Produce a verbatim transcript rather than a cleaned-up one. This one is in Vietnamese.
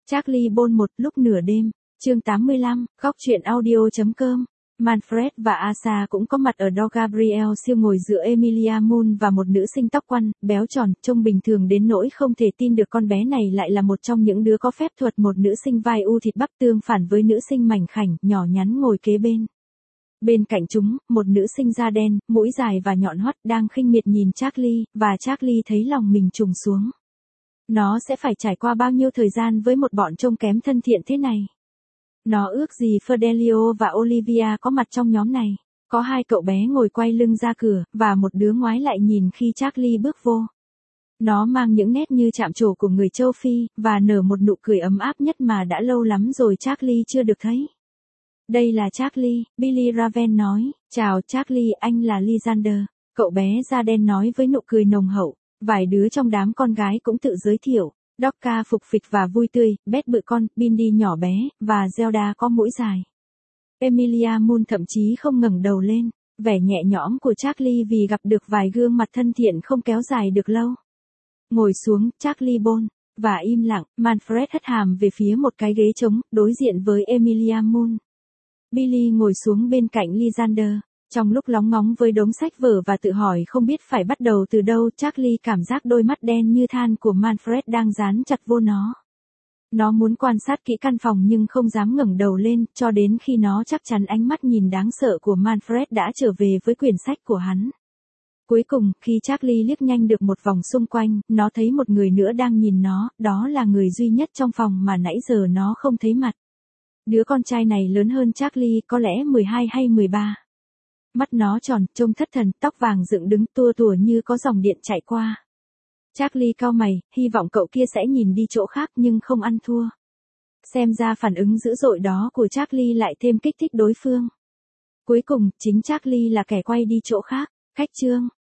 Charlie Bond một lúc nửa đêm, chương tám mươi lăm, góc truyện audio chấm com. Manfred và Asa cũng có mặt ở Do Gabriel siêu ngồi giữa Emilia Moon và một nữ sinh tóc quăn, béo tròn, trông bình thường đến nỗi không thể tin được con bé này lại là một trong những đứa có phép thuật. Một nữ sinh vai u thịt bắp tương phản với nữ sinh mảnh khảnh, nhỏ nhắn ngồi kế bên. Bên cạnh chúng, một nữ sinh da đen, mũi dài và nhọn hoắt đang khinh miệt nhìn Charlie, và Charlie thấy lòng mình trùng xuống. Nó sẽ phải trải qua bao nhiêu thời gian với một bọn trông kém thân thiện thế này? Nó ước gì Fidelio và Olivia có mặt trong nhóm này. Có hai cậu bé ngồi quay lưng ra cửa, và một đứa ngoái lại nhìn khi Charlie bước vô. Nó mang những nét như chạm trổ của người châu Phi, và nở một nụ cười ấm áp nhất mà đã lâu lắm rồi Charlie chưa được thấy. Đây là Charlie, Billy Raven nói. Chào Charlie, anh là Lysander. Cậu bé da đen nói với nụ cười nồng hậu. Vài đứa trong đám con gái cũng tự giới thiệu. Docca phục phịch và vui tươi, Beth bự con, Bindi nhỏ bé, và Zelda có mũi dài. Emilia Moon thậm chí không ngẩng đầu lên. Vẻ nhẹ nhõm của Charlie vì gặp được vài gương mặt thân thiện không kéo dài được lâu. Ngồi xuống, Charlie Bond. Và im lặng, Manfred hất hàm về phía một cái ghế trống, đối diện với Emilia Moon. Billy ngồi xuống bên cạnh Lysander. Trong lúc lóng ngóng với đống sách vở và tự hỏi không biết phải bắt đầu từ đâu, Charlie cảm giác đôi mắt đen như than của Manfred đang dán chặt vô nó. Nó muốn quan sát kỹ căn phòng nhưng không dám ngẩng đầu lên, cho đến khi nó chắc chắn ánh mắt nhìn đáng sợ của Manfred đã trở về với quyển sách của hắn. Cuối cùng, khi Charlie liếc nhanh được một vòng xung quanh, nó thấy một người nữa đang nhìn nó, đó là người duy nhất trong phòng mà nãy giờ nó không thấy mặt. Đứa con trai này lớn hơn Charlie, có lẽ mười hai hay mười ba. Mắt nó tròn, trông thất thần, tóc vàng dựng đứng tua tủa như có dòng điện chạy qua. Charlie cau mày, hy vọng cậu kia sẽ nhìn đi chỗ khác nhưng không ăn thua. Xem ra phản ứng dữ dội đó của Charlie lại thêm kích thích đối phương. Cuối cùng, chính Charlie là kẻ quay đi chỗ khác. Cách chương